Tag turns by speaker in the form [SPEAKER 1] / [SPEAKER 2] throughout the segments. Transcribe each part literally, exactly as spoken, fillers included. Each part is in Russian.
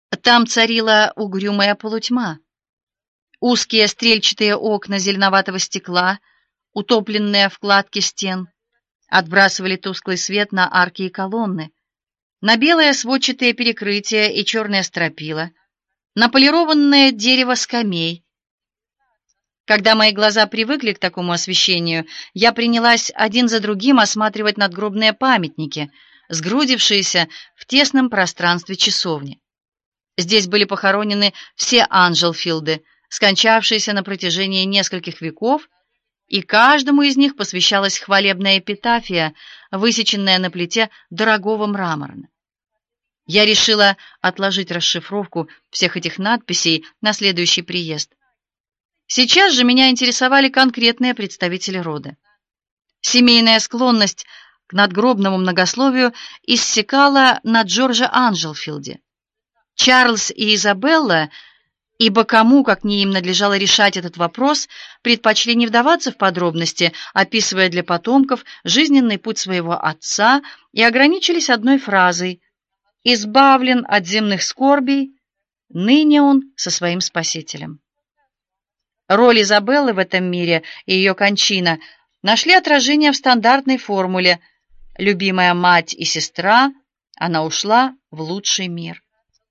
[SPEAKER 1] Там царила угрюмая полутьма. Узкие стрельчатые окна зеленоватого стекла, утопленные в кладке стен, отбрасывали тусклый свет на арки и колонны, на белые сводчатые перекрытия и черные стропила, на полированное дерево скамей. Когда мои глаза привыкли к такому освещению, я принялась один за другим осматривать надгробные памятники, сгрудившиеся в тесном пространстве часовни. Здесь были похоронены все Анджелфилды, скончавшиеся на протяжении нескольких веков, и каждому из них посвящалась хвалебная эпитафия, высеченная на плите дорогого мрамора. Я решила отложить расшифровку всех этих надписей на следующий приезд. Сейчас же меня интересовали конкретные представители рода. Семейная склонность к надгробному многословию иссякала на Джорже Анджелфилде. Чарльз и Изабелла, ибо кому, как не им, надлежало решать этот вопрос, предпочли не вдаваться в подробности, описывая для потомков жизненный путь своего отца, и ограничились одной фразой: «Избавлен от земных скорбей, ныне он со своим Спасителем». Роль Изабеллы в этом мире и ее кончина нашли отражение в стандартной формуле: любимая мать и сестра, она ушла в лучший мир.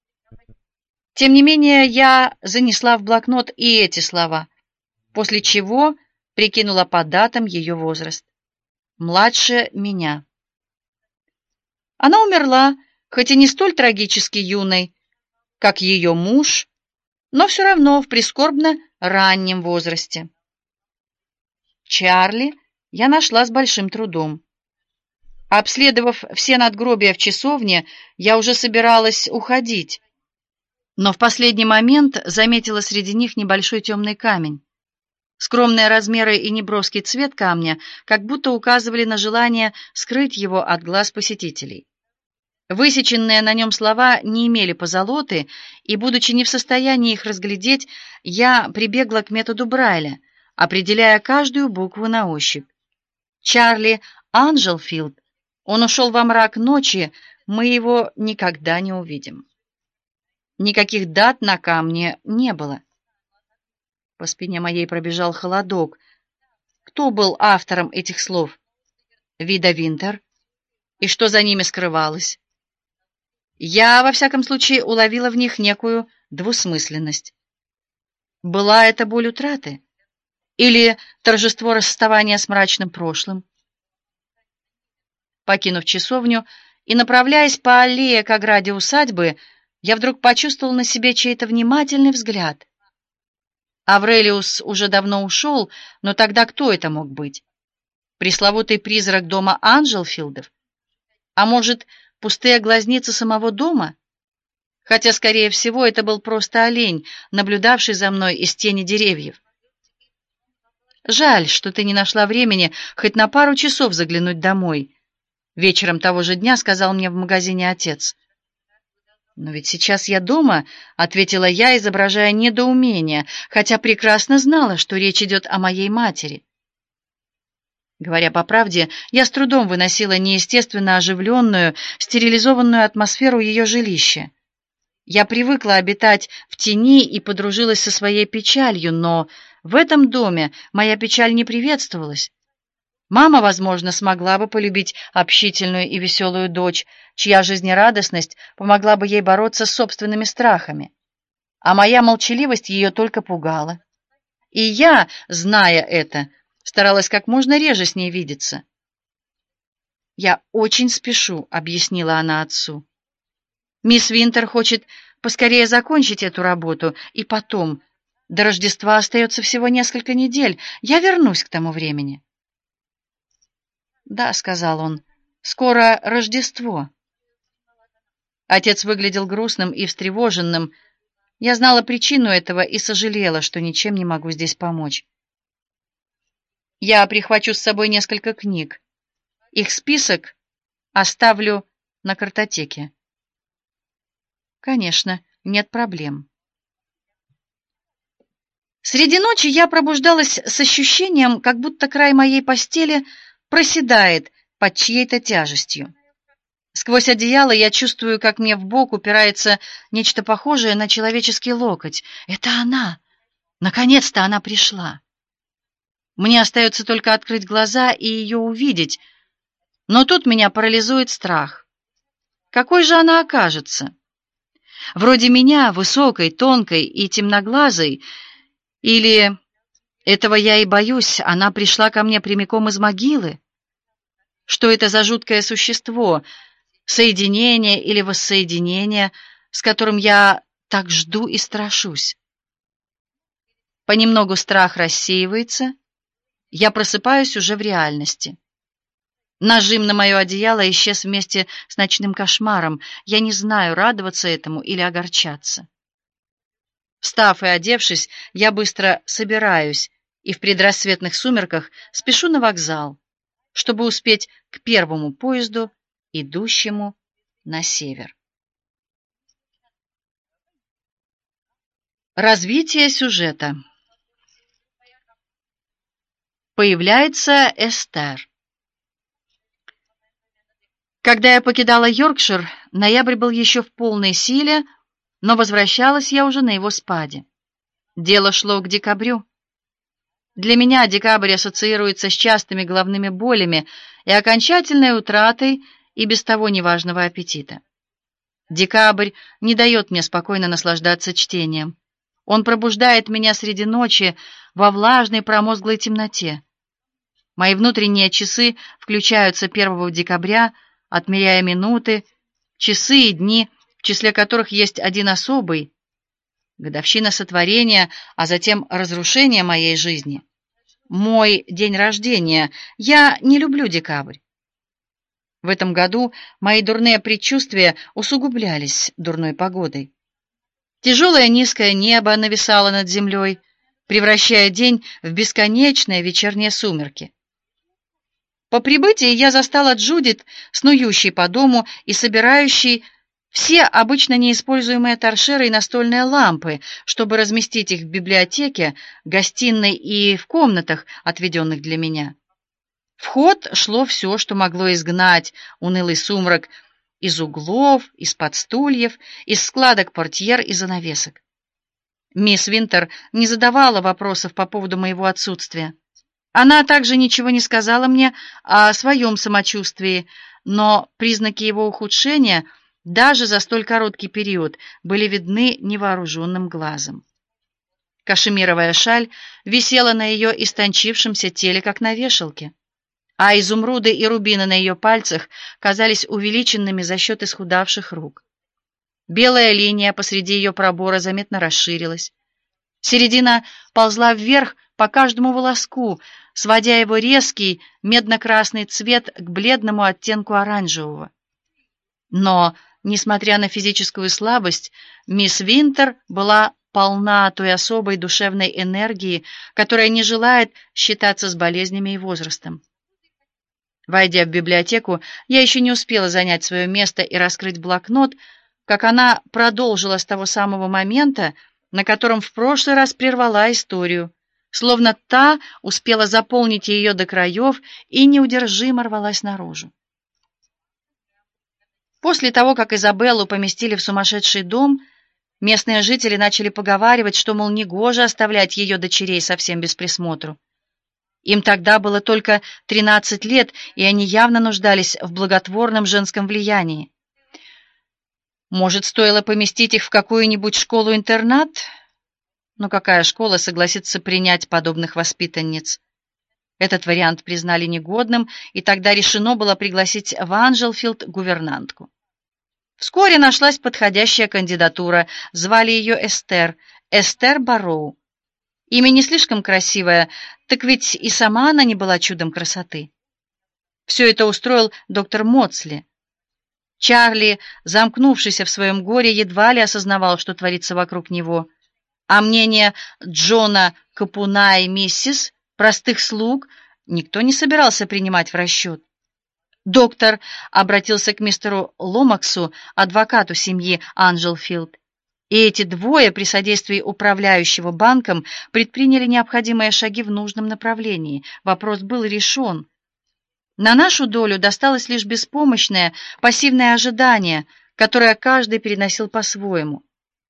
[SPEAKER 1] Тем не менее, я занесла в блокнот и эти слова, после чего прикинула по датам ее возраст. Младше меня. Она умерла, хоть и не столь трагически юной, как ее муж, но все равно в прискорбно раннем возрасте. Чарли я нашла с большим трудом. Обследовав все надгробия в часовне, я уже собиралась уходить, но в последний момент заметила среди них небольшой темный камень. Скромные размеры и неброский цвет камня как будто указывали на желание скрыть его от глаз посетителей. Высеченные на нем слова не имели позолоты, и, будучи не в состоянии их разглядеть, я прибегла к методу Брайля, определяя каждую букву на ощупь. Чарли Анджелфилд, он ушел во мрак ночи, мы его никогда не увидим. Никаких дат на камне не было. По спине моей пробежал холодок. Кто был автором этих слов? Вида Винтер? И что за ними скрывалось? Я, во всяком случае, уловила в них некую двусмысленность. Была это боль утраты? Или торжество расставания с мрачным прошлым? Покинув часовню и направляясь по аллее к ограде усадьбы, я вдруг почувствовал на себе чей-то внимательный взгляд. Аврелиус уже давно ушел, но тогда кто это мог быть? Пресловутый призрак дома Анджелфилдов? А может, пустые глазницы самого дома? Хотя, скорее всего, это был просто олень, наблюдавший за мной из тени деревьев. «Жаль, что ты не нашла времени хоть на пару часов заглянуть домой», — вечером того же дня сказал мне в магазине отец. «Но ведь сейчас я дома», — ответила я, изображая недоумение, хотя прекрасно знала, что речь идет о моей матери. Говоря по правде, я с трудом выносила неестественно оживленную, стерилизованную атмосферу ее жилища. Я привыкла обитать в тени и подружилась со своей печалью, но в этом доме моя печаль не приветствовалась. Мама, возможно, смогла бы полюбить общительную и веселую дочь, чья жизнерадостность помогла бы ей бороться с собственными страхами. А моя молчаливость ее только пугала. И я, зная это, старалась как можно реже с ней видеться. «Я очень спешу», — объяснила она отцу. «Мисс Винтер хочет поскорее закончить эту работу, и потом, до Рождества остается всего несколько недель, я вернусь к тому времени». «Да», — сказал он, — «скоро Рождество». Отец выглядел грустным и встревоженным. Я знала причину этого и сожалела, что ничем не могу здесь помочь. «Я прихвачу с собой несколько книг. Их список оставлю на картотеке». «Конечно, нет проблем». Среди ночи я пробуждалась с ощущением, как будто край моей постели проседает под чьей-то тяжестью. Сквозь одеяло я чувствую, как мне в бок упирается нечто похожее на человеческий локоть. Это она! Наконец-то она пришла! Мне остается только открыть глаза и ее увидеть, но тут меня парализует страх. Какой же она окажется? Вроде меня, высокой, тонкой и темноглазой, или, этого я и боюсь, она пришла ко мне прямиком из могилы? Что это за жуткое существо, соединение или воссоединение, с которым я так жду и страшусь? Понемногу страх рассеивается, я просыпаюсь уже в реальности. Нажим на мое одеяло исчез вместе с ночным кошмаром. Я не знаю, радоваться этому или огорчаться. Встав и одевшись, я быстро собираюсь и в предрассветных сумерках спешу на вокзал, чтобы успеть к первому поезду, идущему на север. Развитие сюжета. Появляется Эстер. Когда я покидала Йоркшир, ноябрь был еще в полной силе, но возвращалась я уже на его спаде. Дело шло к декабрю. Для меня декабрь ассоциируется с частыми головными болями и окончательной утратой и без того неважного аппетита. Декабрь не дает мне спокойно наслаждаться чтением. Он пробуждает меня среди ночи во влажной промозглой темноте. Мои внутренние часы включаются первого декабря, отмеряя минуты, часы и дни, в числе которых есть один особый — годовщина сотворения, а затем разрушения моей жизни. Мой день рождения. Я не люблю декабрь. В этом году мои дурные предчувствия усугублялись дурной погодой. Тяжелое низкое небо нависало над землей, превращая день в бесконечные вечерние сумерки. По прибытии я застала Джудит, снующей по дому и собирающей все обычно неиспользуемые торшеры и настольные лампы, чтобы разместить их в библиотеке, гостиной и в комнатах, отведенных для меня. В ход шло все, что могло изгнать унылый сумрак из углов, из-под стульев, из складок портьер и занавесок. Мисс Винтер не задавала вопросов по поводу моего отсутствия. Она также ничего не сказала мне о своем самочувствии, но признаки его ухудшения даже за столь короткий период были видны невооруженным глазом. Кашемировая шаль висела на ее истончившемся теле, как на вешалке, а изумруды и рубины на ее пальцах казались увеличенными за счет исхудавших рук. Белая линия посреди ее пробора заметно расширилась. Середина ползла вверх по каждому волоску, сводя его резкий медно-красный цвет к бледному оттенку оранжевого. Но, несмотря на физическую слабость, мисс Винтер была полна той особой душевной энергии, которая не желает считаться с болезнями и возрастом. Войдя в библиотеку, я еще не успела занять свое место и раскрыть блокнот, как она продолжила с того самого момента, на котором в прошлый раз прервала историю, словно та успела заполнить ее до краев и неудержимо рвалась наружу. После того, как Изабеллу поместили в сумасшедший дом, местные жители начали поговаривать, что, мол, негоже оставлять ее дочерей совсем без присмотру. Им тогда было только тринадцать лет, и они явно нуждались в благотворном женском влиянии. Может, стоило поместить их в какую-нибудь школу-интернат? Но какая школа согласится принять подобных воспитанниц? Этот вариант признали негодным, и тогда решено было пригласить в Анджелфилд гувернантку. Вскоре нашлась подходящая кандидатура, звали ее Эстер, Эстер Барроу. Имя не слишком красивое, так ведь и сама она не была чудом красоты. Все это устроил доктор Моцли. Чарли, замкнувшийся в своем горе, едва ли осознавал, что творится вокруг него, а мнение Джона Капуна и миссис, простых слуг, никто не собирался принимать в расчет. Доктор обратился к мистеру Ломаксу, адвокату семьи Анджелфилд, и эти двое при содействии управляющего банком предприняли необходимые шаги в нужном направлении. Вопрос был решен. На нашу долю досталось лишь беспомощное, пассивное ожидание, которое каждый переносил по-своему.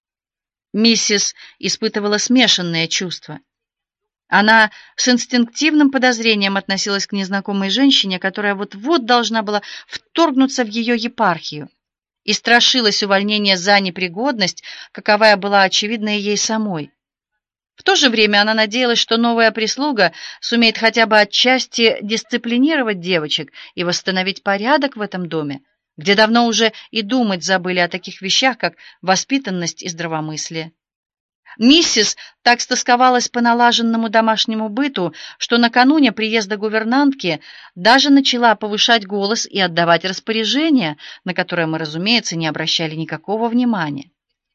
[SPEAKER 1] Миссис испытывала смешанные чувства. Она с инстинктивным подозрением относилась к незнакомой женщине, которая вот-вот должна была вторгнуться в ее епархию, и страшилась увольнения за непригодность, каковая была очевидна ей самой. В то же время она надеялась, что новая прислуга сумеет хотя бы отчасти дисциплинировать девочек и восстановить порядок в этом доме, где давно уже и думать забыли о таких вещах, как воспитанность и здравомыслие. Миссис так стосковалась по налаженному домашнему быту, что накануне приезда гувернантки даже начала повышать голос и отдавать распоряжения, на которые мы, разумеется, не обращали никакого внимания.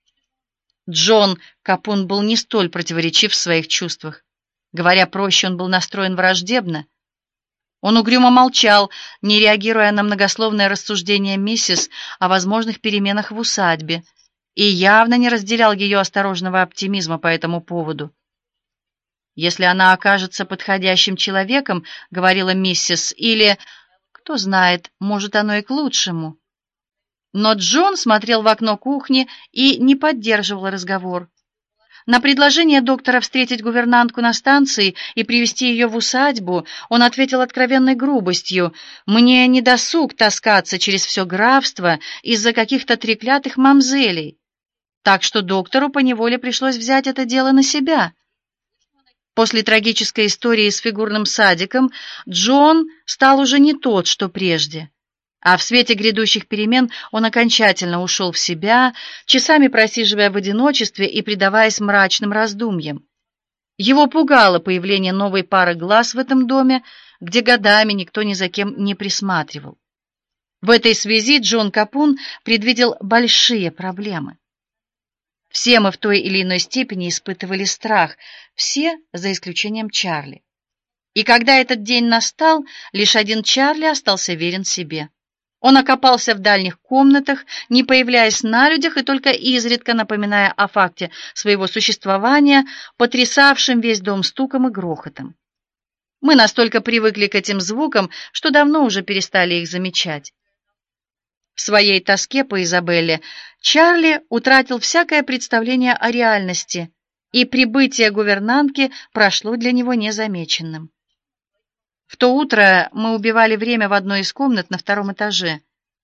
[SPEAKER 1] Джон Капун был не столь противоречив в своих чувствах. Говоря проще, он был настроен враждебно. Он угрюмо молчал, не реагируя на многословное рассуждение миссис о возможных переменах в усадьбе, и явно не разделял ее осторожного оптимизма по этому поводу. «Если она окажется подходящим человеком, — говорила миссис, — или, кто знает, может, оно и к лучшему». Но Джон смотрел в окно кухни и не поддерживал разговор. На предложение доктора встретить гувернантку на станции и привезти ее в усадьбу он ответил откровенной грубостью: «Мне не досуг таскаться через все графство из-за каких-то треклятых мамзелей». Так что доктору поневоле пришлось взять это дело на себя. После трагической истории с фигурным садиком Джон стал уже не тот, что прежде. А в свете грядущих перемен он окончательно ушел в себя, часами просиживая в одиночестве и предаваясь мрачным раздумьям. Его пугало появление новой пары глаз в этом доме, где годами никто ни за кем не присматривал. В этой связи Джон Капун предвидел большие проблемы. Все мы в той или иной степени испытывали страх, все, за исключением Чарли. И когда этот день настал, лишь один Чарли остался верен себе. Он окопался в дальних комнатах, не появляясь на людях и только изредка напоминая о факте своего существования, потрясавшим весь дом стуком и грохотом. Мы настолько привыкли к этим звукам, что давно уже перестали их замечать. В своей тоске по Изабелле Чарли утратил всякое представление о реальности, и прибытие гувернантки прошло для него незамеченным. В то утро мы убивали время в одной из комнат на втором этаже.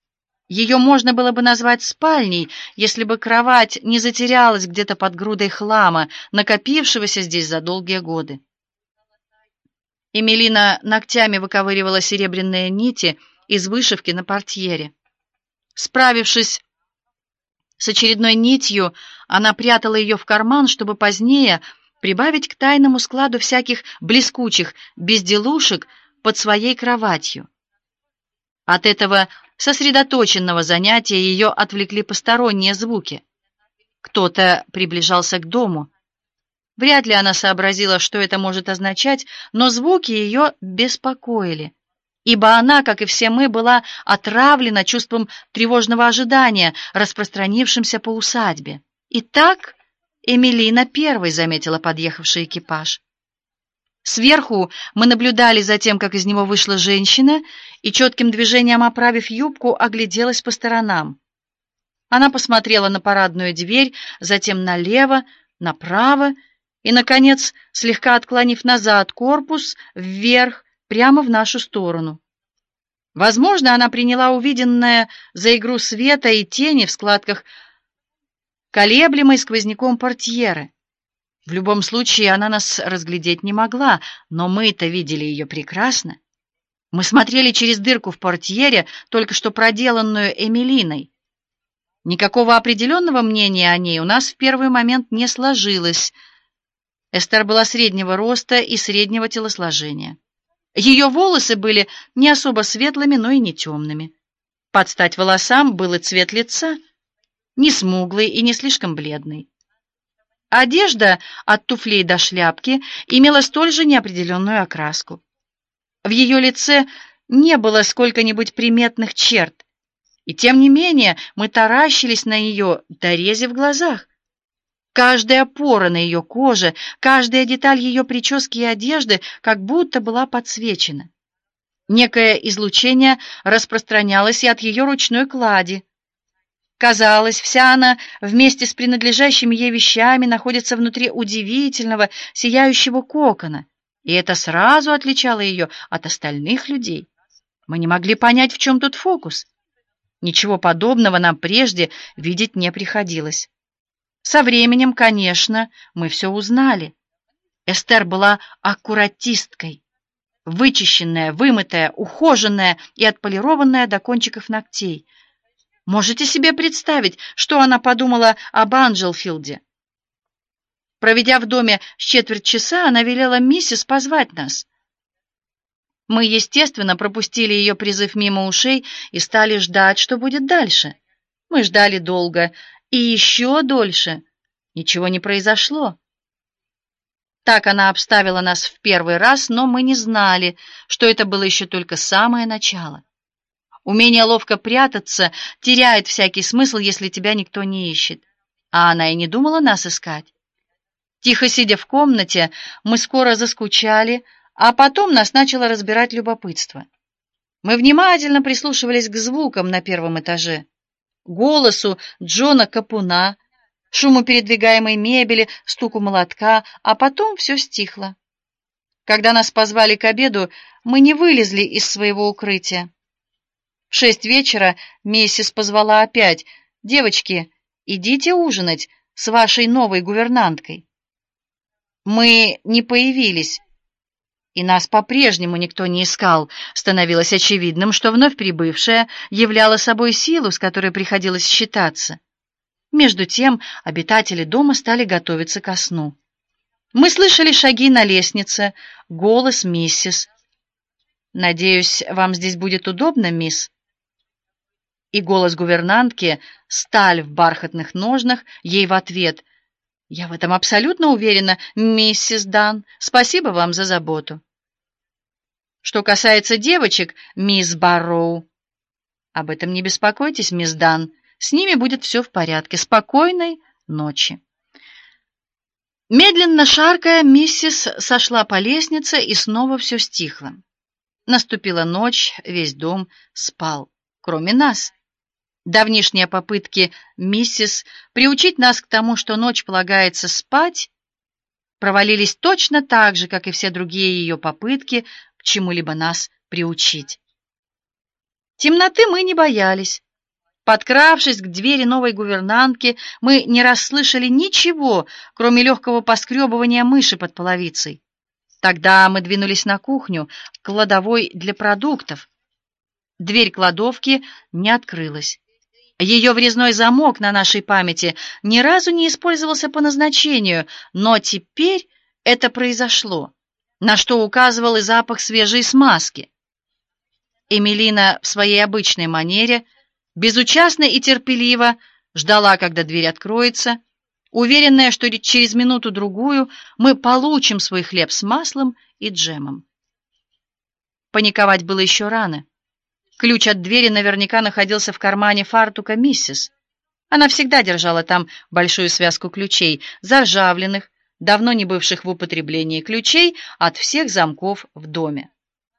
[SPEAKER 1] Ее можно было бы назвать спальней, если бы кровать не затерялась где-то под грудой хлама, накопившегося здесь за долгие годы. Эмилина ногтями выковыривала серебряные нити из вышивки на портьере. Справившись с очередной нитью, она прятала ее в карман, чтобы позднее прибавить к тайному складу всяких блескучих безделушек под своей кроватью. От этого сосредоточенного занятия ее отвлекли посторонние звуки. Кто-то приближался к дому. Вряд ли она сообразила, что это может означать, но звуки ее беспокоили, ибо она, как и все мы, была отравлена чувством тревожного ожидания, распространившимся по усадьбе. Итак, Эмилина первой заметила подъехавший экипаж. Сверху мы наблюдали за тем, как из него вышла женщина, и четким движением оправив юбку, огляделась по сторонам. Она посмотрела на парадную дверь, затем налево, направо и, наконец, слегка отклонив назад корпус, вверх, прямо в нашу сторону. Возможно, она приняла увиденное за игру света и тени в складках колеблемой сквозняком портьеры. В любом случае, она нас разглядеть не могла, но мы-то видели ее прекрасно. Мы смотрели через дырку в портьере, только что проделанную Эмилиной. Никакого определенного мнения о ней у нас в первый момент не сложилось. Эстер была среднего роста и среднего телосложения. Ее волосы были не особо светлыми, но и не темными. Под стать волосам был и цвет лица, не смуглый и не слишком бледный. Одежда от туфлей до шляпки имела столь же неопределенную окраску. В ее лице не было сколько-нибудь приметных черт, и тем не менее мы таращились на нее до рези в глазах. Каждая пора на ее коже, каждая деталь ее прически и одежды как будто была подсвечена. Некое излучение распространялось и от ее ручной клади. Казалось, вся она вместе с принадлежащими ей вещами находится внутри удивительного, сияющего кокона, и это сразу отличало ее от остальных людей. Мы не могли понять, в чем тут фокус. Ничего подобного нам прежде видеть не приходилось. Со временем, конечно, мы все узнали. Эстер была аккуратисткой. Вычищенная, вымытая, ухоженная и отполированная до кончиков ногтей. Можете себе представить, что она подумала об Анджелфилде? Проведя в доме с четверть часа, она велела миссис позвать нас. Мы, естественно, пропустили ее призыв мимо ушей и стали ждать, что будет дальше. Мы ждали долго и еще дольше. Ничего не произошло. Так она обставила нас в первый раз, но мы не знали, что это было еще только самое начало. Умение ловко прятаться теряет всякий смысл, если тебя никто не ищет. А она и не думала нас искать. Тихо сидя в комнате, мы скоро заскучали, а потом нас начало разбирать любопытство. Мы внимательно прислушивались к звукам на первом этаже, голосу Джона Капуна, шуму передвигаемой мебели, стуку молотка, а потом все стихло. Когда нас позвали к обеду, мы не вылезли из своего укрытия. В шесть вечера миссис позвала опять: «Девочки, идите ужинать с вашей новой гувернанткой». Мы не появились, и нас по-прежнему никто не искал. Становилось очевидным, что вновь прибывшая являла собой силу, с которой приходилось считаться. Между тем обитатели дома стали готовиться ко сну. Мы слышали шаги на лестнице, голос миссис. «Надеюсь, вам здесь будет удобно, мисс?» И голос гувернантки, сталь в бархатных ножнах, ей в ответ: «Я в этом абсолютно уверена, миссис Дан. Спасибо вам за заботу». Что касается девочек, мисс Барроу, об этом не беспокойтесь, мисс Дан. С ними будет все в порядке. Спокойной ночи. Медленно шаркая, миссис сошла по лестнице, и снова все стихло. Наступила ночь, весь дом спал, кроме нас. Давнишние попытки миссис приучить нас к тому, что ночь полагается спать, провалились точно так же, как и все другие ее попытки к чему-либо нас приучить. Темноты мы не боялись. Подкравшись к двери новой гувернантки, мы не расслышали ничего, кроме легкого поскребывания мыши под половицей. Тогда мы двинулись на кухню, к кладовой для продуктов. Дверь кладовки не открылась. Ее врезной замок на нашей памяти ни разу не использовался по назначению, но теперь это произошло, на что указывал и запах свежей смазки. Эмилина в своей обычной манере безучастно и терпеливо ждала, когда дверь откроется, уверенная, что через минуту-другую мы получим свой хлеб с маслом и джемом. Паниковать было еще рано. Ключ от двери наверняка находился в кармане фартука миссис. Она всегда держала там большую связку ключей, заржавленных, давно не бывших в употреблении ключей от всех замков в доме.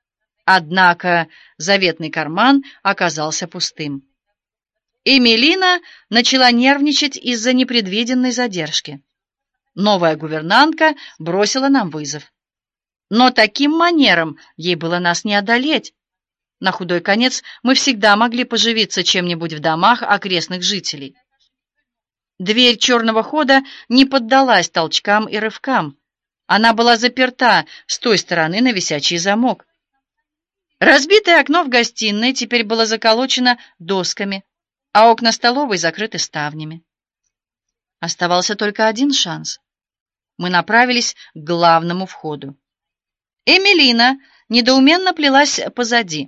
[SPEAKER 1] Однако заветный карман оказался пустым. Эмилина начала нервничать из-за непредвиденной задержки. Новая гувернантка бросила нам вызов. Но таким манером ей было нас не одолеть. На худой конец мы всегда могли поживиться чем-нибудь в домах окрестных жителей. Дверь черного хода не поддалась толчкам и рывкам. Она была заперта с той стороны на висячий замок. Разбитое окно в гостиной теперь было заколочено досками, а окна столовой закрыты ставнями. Оставался только один шанс. Мы направились к главному входу. Эмилина недоуменно плелась позади.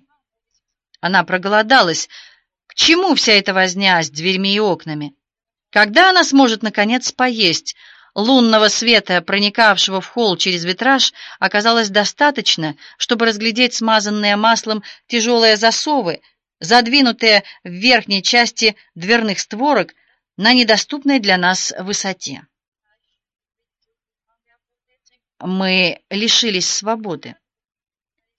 [SPEAKER 1] Она проголодалась. К чему вся эта возня с дверьми и окнами? Когда она сможет, наконец, поесть? Лунного света, проникавшего в холл через витраж, оказалось достаточно, чтобы разглядеть смазанные маслом тяжелые засовы, задвинутые в верхней части дверных створок на недоступной для нас высоте. Мы лишились свободы.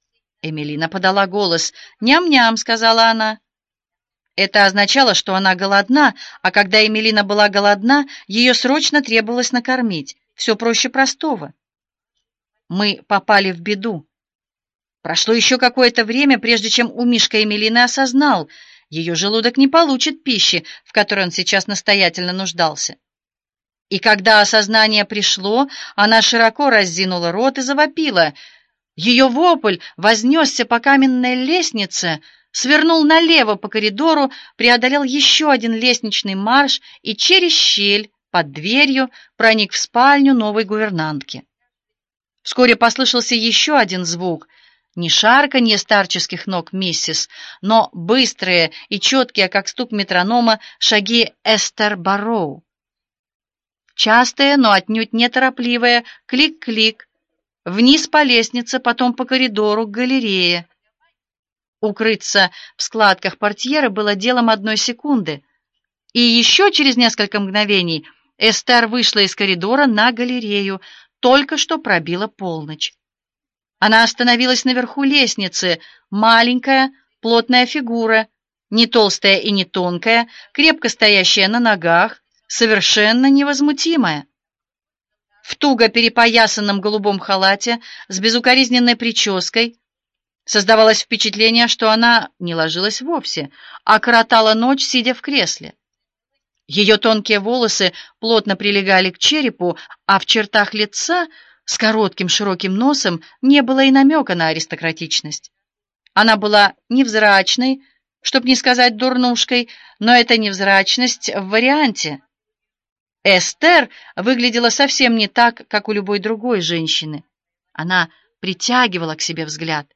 [SPEAKER 1] Эмилина подала голос. «Ням-ням», — сказала она. Это означало, что она голодна, а когда Эмилина была голодна, ее срочно требовалось накормить. Все проще простого. Мы попали в беду. Прошло еще какое-то время, прежде чем у Мишка Эмилины осознал, ее желудок не получит пищи, в которой он сейчас настоятельно нуждался. И когда осознание пришло, она широко разинула рот и завопила. Ее вопль вознесся по каменной лестнице, свернул налево по коридору, преодолел еще один лестничный марш и через щель под дверью проник в спальню новой гувернантки. Вскоре послышался еще один звук. Не шарканье старческих ног миссис, но быстрые и четкие, как стук метронома, шаги Эстер Барроу. Частые, но отнюдь неторопливые, клик-клик, вниз по лестнице, потом по коридору к галерее. Укрыться в складках портьеры было делом одной секунды, и еще через несколько мгновений Эстер вышла из коридора на галерею, только что пробила полночь. Она остановилась наверху лестницы, маленькая, плотная фигура, не толстая и не тонкая, крепко стоящая на ногах, совершенно невозмутимая. В туго перепоясанном голубом халате, с безукоризненной прической, создавалось впечатление, что она не ложилась вовсе, а коротала ночь, сидя в кресле. Ее тонкие волосы плотно прилегали к черепу, а в чертах лица с коротким широким носом не было и намека на аристократичность. Она была невзрачной, чтоб не сказать дурнушкой, но это невзрачность в варианте. Эстер выглядела совсем не так, как у любой другой женщины. Она притягивала к себе взгляд.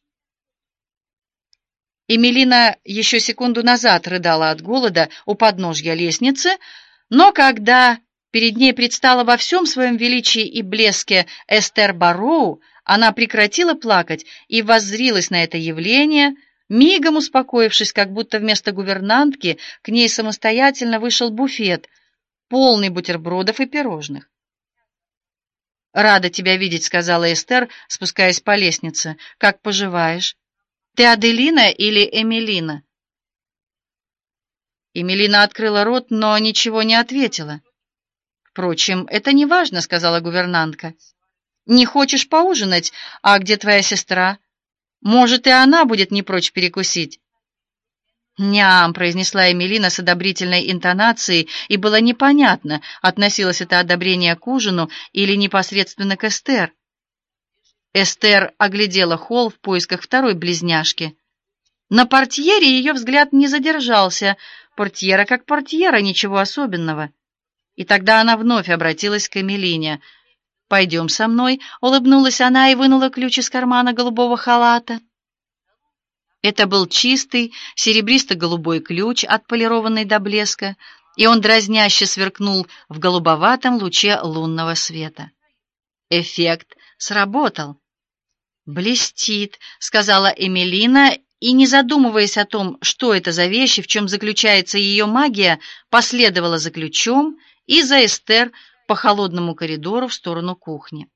[SPEAKER 1] Эмилина еще секунду назад рыдала от голода у подножья лестницы, но когда перед ней предстала во всем своем величии и блеске Эстер Барроу, она прекратила плакать и воззрилась на это явление, мигом успокоившись, как будто вместо гувернантки к ней самостоятельно вышел буфет, полный бутербродов и пирожных. «Рада тебя видеть», — сказала Эстер, спускаясь по лестнице. «Как поживаешь? Ты Аделина или Эмилина?» Эмилина открыла рот, но ничего не ответила. «Впрочем, это не важно», — сказала гувернантка. «Не хочешь поужинать? А где твоя сестра? Может, и она будет не прочь перекусить?» «Ням», — произнесла Эмилина с одобрительной интонацией, и было непонятно, относилось это одобрение к ужину или непосредственно к Эстер. Эстер оглядела холл в поисках второй близняшки. На портьере ее взгляд не задержался. Портьера как портьера, ничего особенного. И тогда она вновь обратилась к Эмилине. «Пойдем со мной», — улыбнулась она и вынула ключ из кармана голубого халата. Это был чистый, серебристо-голубой ключ, отполированный до блеска, и он дразняще сверкнул в голубоватом луче лунного света. Эффект сработал. «Блестит», — сказала Эмилина, и, не задумываясь о том, что это за вещи, в чем заключается ее магия, последовала за ключом и за Эстер по холодному коридору в сторону кухни.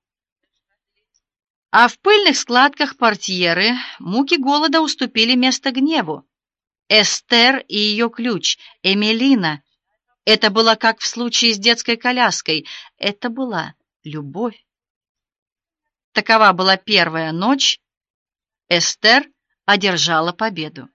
[SPEAKER 1] А в пыльных складках портьеры муки голода уступили место гневу. Эстер и ее ключ, Эмилина. Это было как в случае с детской коляской. Это была любовь. Такова была первая ночь. Эстер одержала победу.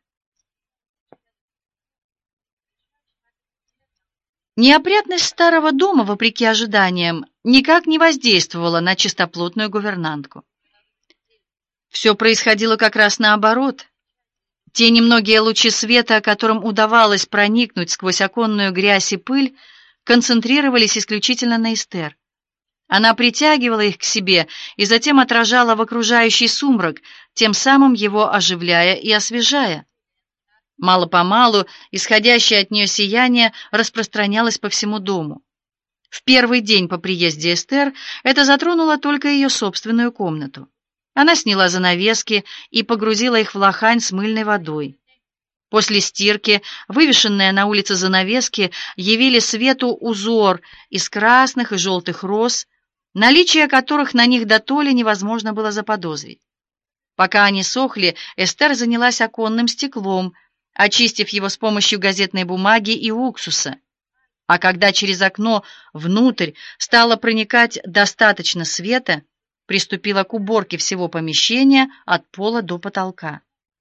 [SPEAKER 1] Неопрятность старого дома, вопреки ожиданиям, никак не воздействовала на чистоплотную гувернантку. Все происходило как раз наоборот. Те немногие лучи света, которым удавалось проникнуть сквозь оконную грязь и пыль, концентрировались исключительно на Эстер. Она притягивала их к себе и затем отражала в окружающий сумрак, тем самым его оживляя и освежая. Мало-помалу исходящее от нее сияние распространялось по всему дому. В первый день по приезде Эстер это затронуло только ее собственную комнату. Она сняла занавески и погрузила их в лохань с мыльной водой. После стирки вывешенные на улице занавески явили свету узор из красных и желтых роз, наличие которых на них дотоле невозможно было заподозрить. Пока они сохли, Эстер занялась оконным стеклом, очистив его с помощью газетной бумаги и уксуса. А когда через окно внутрь стало проникать достаточно света, приступила к уборке всего помещения от пола до потолка.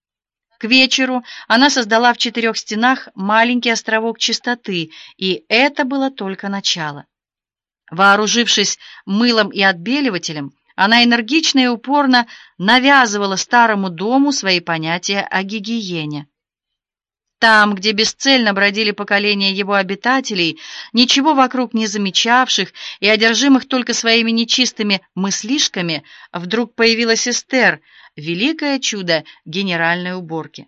[SPEAKER 1] К вечеру она создала в четырех стенах маленький островок чистоты, и это было только начало. Вооружившись мылом и отбеливателем, она энергично и упорно навязывала старому дому свои понятия о гигиене. Там, где бесцельно бродили поколения его обитателей, ничего вокруг не замечавших и одержимых только своими нечистыми мыслишками, вдруг появилась Эстер, великое чудо генеральной уборки.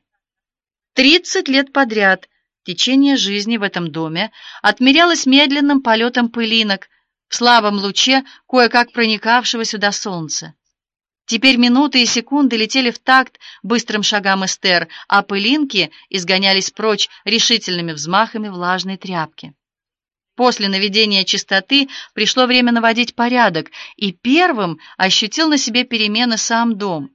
[SPEAKER 1] Тридцать лет подряд течение жизни в этом доме отмерялось медленным полетом пылинок в слабом луче кое-как проникавшего сюда солнца. Теперь минуты и секунды летели в такт быстрым шагам Эстер, а пылинки изгонялись прочь решительными взмахами влажной тряпки. После наведения чистоты пришло время наводить порядок, и первым ощутил на себе перемены сам дом.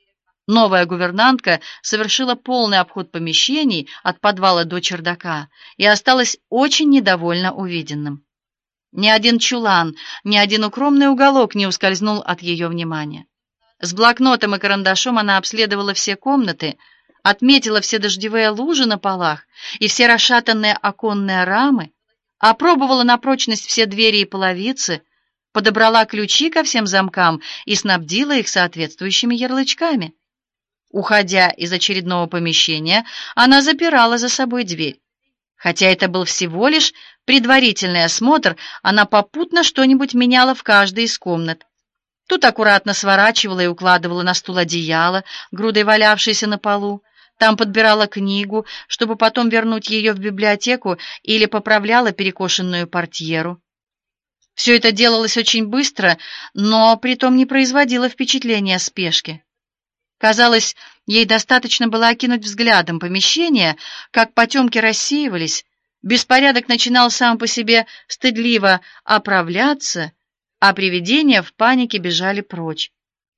[SPEAKER 1] Новая гувернантка совершила полный обход помещений от подвала до чердака и осталась очень недовольна увиденным. Ни один чулан, ни один укромный уголок не ускользнул от ее внимания. С блокнотом и карандашом она обследовала все комнаты, отметила все дождевые лужи на полах и все расшатанные оконные рамы, опробовала на прочность все двери и половицы, подобрала ключи ко всем замкам и снабдила их соответствующими ярлычками. Уходя из очередного помещения, она запирала за собой дверь. Хотя это был всего лишь предварительный осмотр, она попутно что-нибудь меняла в каждой из комнат. Тут аккуратно сворачивала и укладывала на стул одеяло, грудой валявшееся на полу. Там подбирала книгу, чтобы потом вернуть ее в библиотеку, или поправляла перекошенную портьеру. Все это делалось очень быстро, но притом не производило впечатления спешки. Казалось, ей достаточно было окинуть взглядом помещение, как потемки рассеивались, беспорядок начинал сам по себе стыдливо оправляться, а привидения в панике бежали прочь.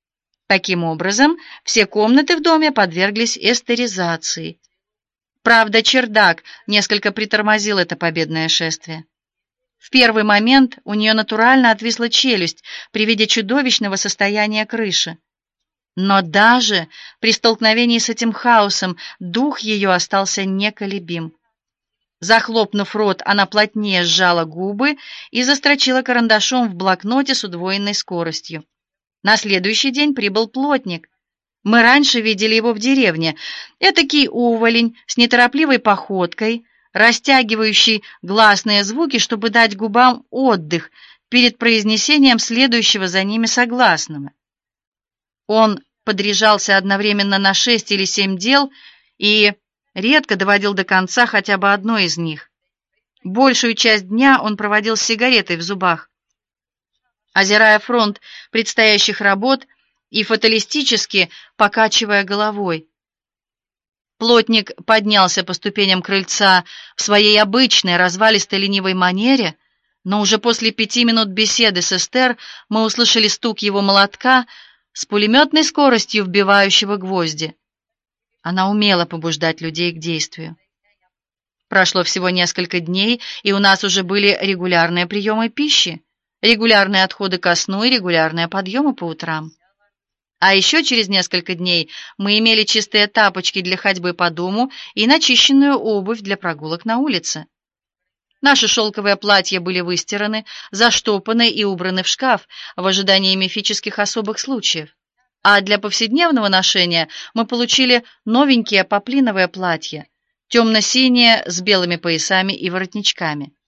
[SPEAKER 1] Таким образом, все комнаты в доме подверглись эстеризации. Правда, чердак несколько притормозил это победное шествие. В первый момент у нее натурально отвисла челюсть при виде чудовищного состояния крыши. Но даже при столкновении с этим хаосом дух ее остался неколебим. Захлопнув рот, она плотнее сжала губы и застрочила карандашом в блокноте с удвоенной скоростью. На следующий день прибыл плотник. Мы раньше видели его в деревне. Этакий уволень с неторопливой походкой, растягивающий гласные звуки, чтобы дать губам отдых перед произнесением следующего за ними согласного. Он подряжался одновременно на шесть или семь дел и редко доводил до конца хотя бы одно из них. Большую часть дня он проводил с сигаретой в зубах, озирая фронт предстоящих работ и фаталистически покачивая головой. Плотник поднялся по ступеням крыльца в своей обычной развалистой ленивой манере, но уже после пяти минут беседы с Эстер мы услышали стук его молотка с пулеметной скоростью вбивающего гвозди. Она умела побуждать людей к действию. Прошло всего несколько дней, и у нас уже были регулярные приемы пищи, регулярные отходы ко сну и регулярные подъемы по утрам. А еще через несколько дней мы имели чистые тапочки для ходьбы по дому и начищенную обувь для прогулок на улице. Наши шелковые платья были выстираны, заштопаны и убраны в шкаф в ожидании мифических особых случаев. А для повседневного ношения мы получили новенькие поплиновые платья, темно-синие с белыми поясами и воротничками.